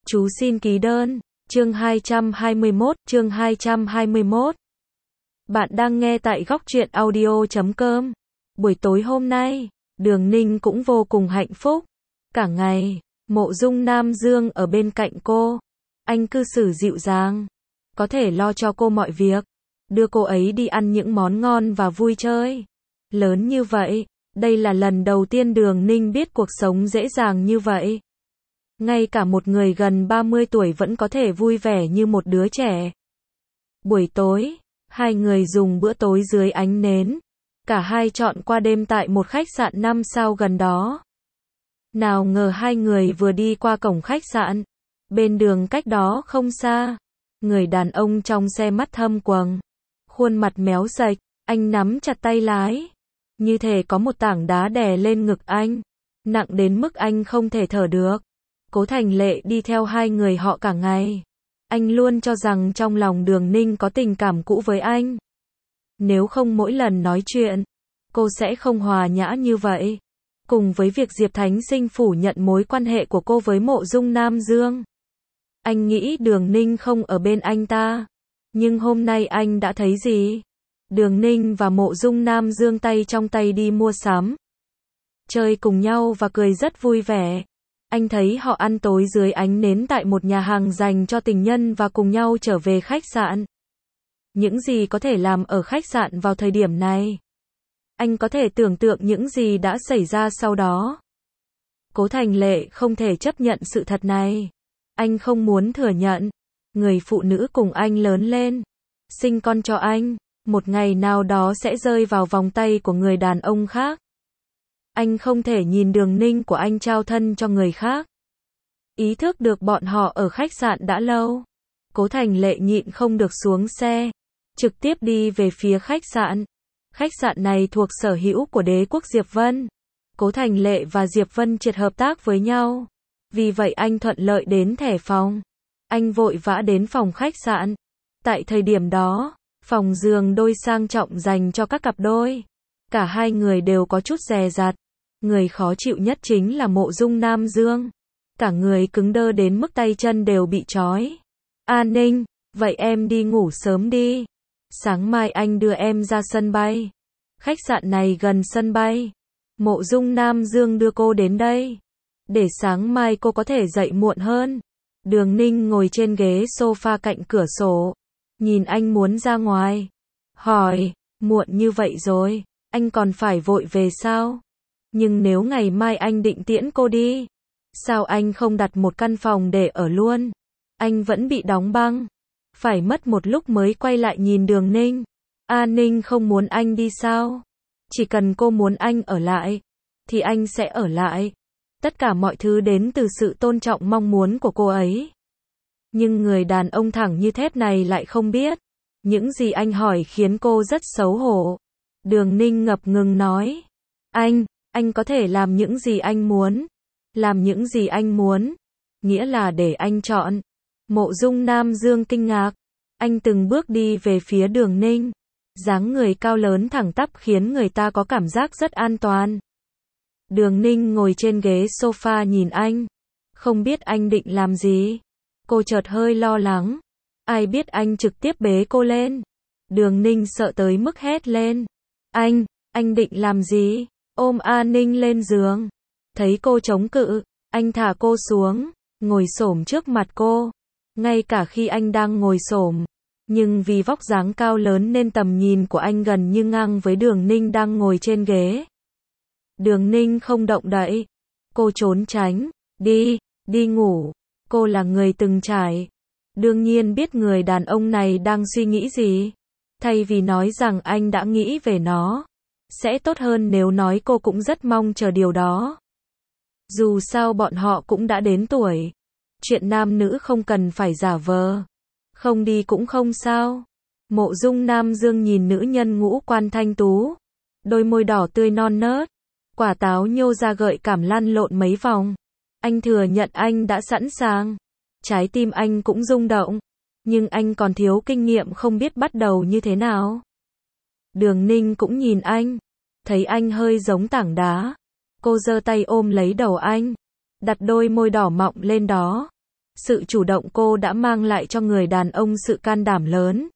Chú xin ký đơn. Chương 221. Bạn đang nghe tại góc truyện audio.com. Buổi tối hôm nay, Đường Ninh cũng vô cùng hạnh phúc. Cả ngày, Mộ Dung Nam Dương ở bên cạnh cô. Anh cư xử dịu dàng, có thể lo cho cô mọi việc, đưa cô ấy đi ăn những món ngon và vui chơi. Lớn như vậy, đây là lần đầu tiên Đường Ninh biết cuộc sống dễ dàng như vậy. Ngay cả một người gần 30 tuổi vẫn có thể vui vẻ như một đứa trẻ. Buổi tối, hai người dùng bữa tối dưới ánh nến. Cả hai chọn qua đêm tại một khách sạn 5 sao gần đó. Nào ngờ hai người vừa đi qua cổng khách sạn, bên đường cách đó không xa, người đàn ông trong xe mắt thâm quầng, khuôn mặt méo sạch, anh nắm chặt tay lái, như thể có một tảng đá đè lên ngực anh, nặng đến mức anh không thể thở được. Cố Thành Lệ đi theo hai người họ cả ngày. Anh luôn cho rằng trong lòng Đường Ninh có tình cảm cũ với anh. Nếu không mỗi lần nói chuyện, cô sẽ không hòa nhã như vậy. Cùng với việc Diệp Thánh Sinh phủ nhận mối quan hệ của cô với Mộ Dung Nam Dương, anh nghĩ Đường Ninh không ở bên anh ta. Nhưng hôm nay anh đã thấy gì? Đường Ninh và Mộ Dung Nam Dương tay trong tay đi mua sắm, chơi cùng nhau và cười rất vui vẻ. Anh thấy họ ăn tối dưới ánh nến tại một nhà hàng dành cho tình nhân và cùng nhau trở về khách sạn. Những gì có thể làm ở khách sạn vào thời điểm này? Anh có thể tưởng tượng những gì đã xảy ra sau đó. Cố Thành Lệ không thể chấp nhận sự thật này. Anh không muốn thừa nhận. Người phụ nữ cùng anh lớn lên, sinh con cho anh, một ngày nào đó sẽ rơi vào vòng tay của người đàn ông khác. Anh không thể nhìn Đường Ninh của anh trao thân cho người khác. Ý thức được bọn họ ở khách sạn đã lâu, Cố Thành Lệ nhịn không được xuống xe, trực tiếp đi về phía khách sạn. Khách sạn này thuộc sở hữu của đế quốc Diệp Vân. Cố Thành Lệ và Diệp Vân triệt hợp tác với nhau. Vì vậy anh thuận lợi đến thẻ phòng. Anh vội vã đến phòng khách sạn. Tại thời điểm đó, phòng giường đôi sang trọng dành cho các cặp đôi. Cả hai người đều có chút dè dặt. Người khó chịu nhất chính là Mộ Dung Nam Dương. Cả người cứng đơ đến mức tay chân đều bị trói. An Ninh, vậy em đi ngủ sớm đi. Sáng mai anh đưa em ra sân bay. Khách sạn này gần sân bay. Mộ Dung Nam Dương đưa cô đến đây, để sáng mai cô có thể dậy muộn hơn. Đường Ninh ngồi trên ghế sofa cạnh cửa sổ, nhìn anh muốn ra ngoài. Hỏi, muộn như vậy rồi, anh còn phải vội về sao? Nhưng nếu ngày mai anh định tiễn cô đi, sao anh không đặt một căn phòng để ở luôn? Anh vẫn bị đóng băng. Phải mất một lúc mới quay lại nhìn Đường Ninh. An Ninh không muốn anh đi sao? Chỉ cần cô muốn anh ở lại, thì anh sẽ ở lại. Tất cả mọi thứ đến từ sự tôn trọng mong muốn của cô ấy. Nhưng người đàn ông thẳng như thép này lại không biết. Những gì anh hỏi khiến cô rất xấu hổ. Đường Ninh ngập ngừng nói. Anh có thể làm những gì anh muốn. Làm những gì anh muốn. Nghĩa là để anh chọn. Mộ Dung Nam Dương kinh ngạc. Anh từng bước đi về phía Đường Ninh. Dáng người cao lớn thẳng tắp khiến người ta có cảm giác rất an toàn. Đường Ninh ngồi trên ghế sofa nhìn anh. Không biết anh định làm gì. Cô chợt hơi lo lắng. Ai biết anh trực tiếp bế cô lên. Đường Ninh sợ tới mức hét lên. Anh định làm gì? Ôm An Ninh lên giường. Thấy cô chống cự, anh thả cô xuống, ngồi xổm trước mặt cô. Ngay cả khi anh đang ngồi xổm, nhưng vì vóc dáng cao lớn nên tầm nhìn của anh gần như ngang với Đường Ninh đang ngồi trên ghế. Đường Ninh không động đậy. Cô trốn tránh. Đi ngủ. Cô là người từng trải. Đương nhiên biết người đàn ông này đang suy nghĩ gì. Thay vì nói rằng anh đã nghĩ về nó, sẽ tốt hơn nếu nói cô cũng rất mong chờ điều đó. Dù sao bọn họ cũng đã đến tuổi. Chuyện nam nữ không cần phải giả vờ. Không đi cũng không sao. Mộ Dung Nam Dương nhìn nữ nhân ngũ quan thanh tú, đôi môi đỏ tươi non nớt, quả táo nhô ra gợi cảm lăn lộn mấy vòng. Anh thừa nhận anh đã sẵn sàng. Trái tim anh cũng rung động. Nhưng anh còn thiếu kinh nghiệm không biết bắt đầu như thế nào. Đường Ninh cũng nhìn anh. Thấy anh hơi giống tảng đá. Cô giơ tay ôm lấy đầu anh, đặt đôi môi đỏ mọng lên đó. Sự chủ động cô đã mang lại cho người đàn ông sự can đảm lớn.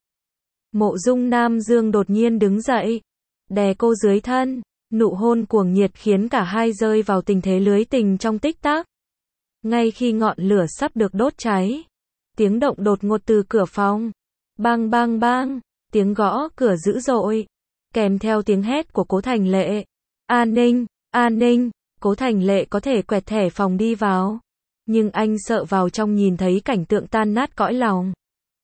Mộ Dung Nam Dương đột nhiên đứng dậy, đè cô dưới thân, nụ hôn cuồng nhiệt khiến cả hai rơi vào tình thế lưới tình trong tích tắc. Ngay khi ngọn lửa sắp được đốt cháy, tiếng động đột ngột từ cửa phòng. Bang bang bang, tiếng gõ cửa dữ dội, kèm theo tiếng hét của Cố Thành Lệ. An ninh, an ninh, Cố Thành Lệ có thể quẹt thẻ phòng đi vào. Nhưng anh sợ vào trong nhìn thấy cảnh tượng tan nát cõi lòng.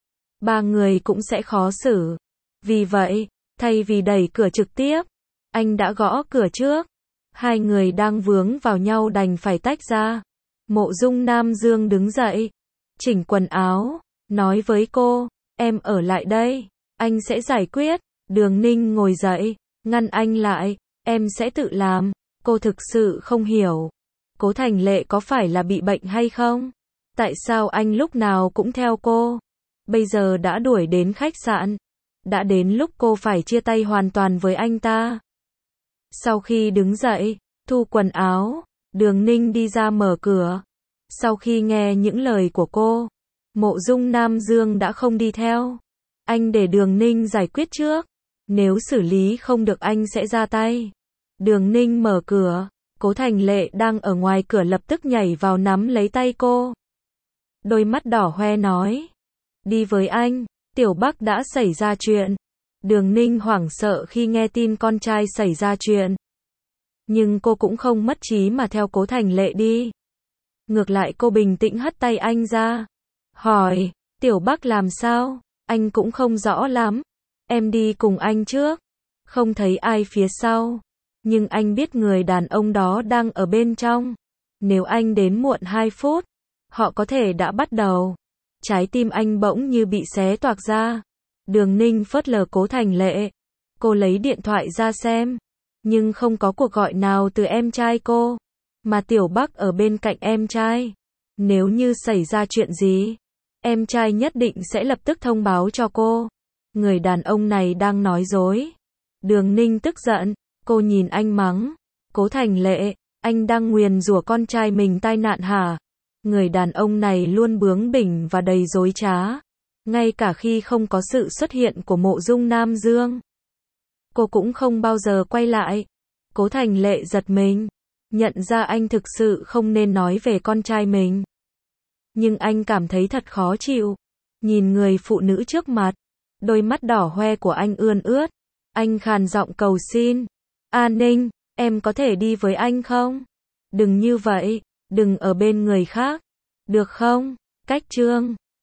Ba người cũng sẽ khó xử. Vì vậy, thay vì đẩy cửa trực tiếp, anh đã gõ cửa trước. Hai người đang vướng vào nhau đành phải tách ra. Mộ Dung Nam Dương đứng dậy, chỉnh quần áo, nói với cô, em ở lại đây, anh sẽ giải quyết. Đường Ninh ngồi dậy, ngăn anh lại, em sẽ tự làm. Cô thực sự không hiểu, Cố Thành Lệ có phải là bị bệnh hay không? Tại sao anh lúc nào cũng theo cô? Bây giờ đã đuổi đến khách sạn, đã đến lúc cô phải chia tay hoàn toàn với anh ta. Sau khi đứng dậy, thu quần áo, Đường Ninh đi ra mở cửa. Sau khi nghe những lời của cô, Mộ Dung Nam Dương đã không đi theo. Anh để Đường Ninh giải quyết trước. Nếu xử lý không được anh sẽ ra tay. Đường Ninh mở cửa. Cố Thành Lệ đang ở ngoài cửa lập tức nhảy vào nắm lấy tay cô. Đôi mắt đỏ hoe nói. Đi với anh, Tiểu Bắc đã xảy ra chuyện. Đường Ninh hoảng sợ khi nghe tin con trai xảy ra chuyện. Nhưng cô cũng không mất trí mà theo Cố Thành Lệ đi. Ngược lại cô bình tĩnh hất tay anh ra. Hỏi, Tiểu Bắc làm sao? Anh cũng không rõ lắm. Em đi cùng anh trước. Không thấy ai phía sau. Nhưng anh biết người đàn ông đó đang ở bên trong. Nếu anh đến muộn 2 phút, họ có thể đã bắt đầu. Trái tim anh bỗng như bị xé toạc ra. Đường Ninh phớt lờ Cố Thành Lệ. Cô lấy điện thoại ra xem. Nhưng không có cuộc gọi nào từ em trai cô. Mà Tiểu Bắc ở bên cạnh em trai. Nếu như xảy ra chuyện gì, em trai nhất định sẽ lập tức thông báo cho cô. Người đàn ông này đang nói dối. Đường Ninh tức giận. Cô nhìn anh mắng. Cố Thành Lệ, anh đang nguyền rủa con trai mình tai nạn hả? Người đàn ông này luôn bướng bỉnh và đầy dối trá. Ngay cả khi không có sự xuất hiện của Mộ Dung Nam Dương, cô cũng không bao giờ quay lại. Cố Thành Lệ giật mình. Nhận ra anh thực sự không nên nói về con trai mình. Nhưng anh cảm thấy thật khó chịu. Nhìn người phụ nữ trước mặt. Đôi mắt đỏ hoe của anh ươn ướt. Anh khàn giọng cầu xin. An ninh, em có thể đi với anh không? Đừng như vậy, đừng ở bên người khác. Được không? Cách chương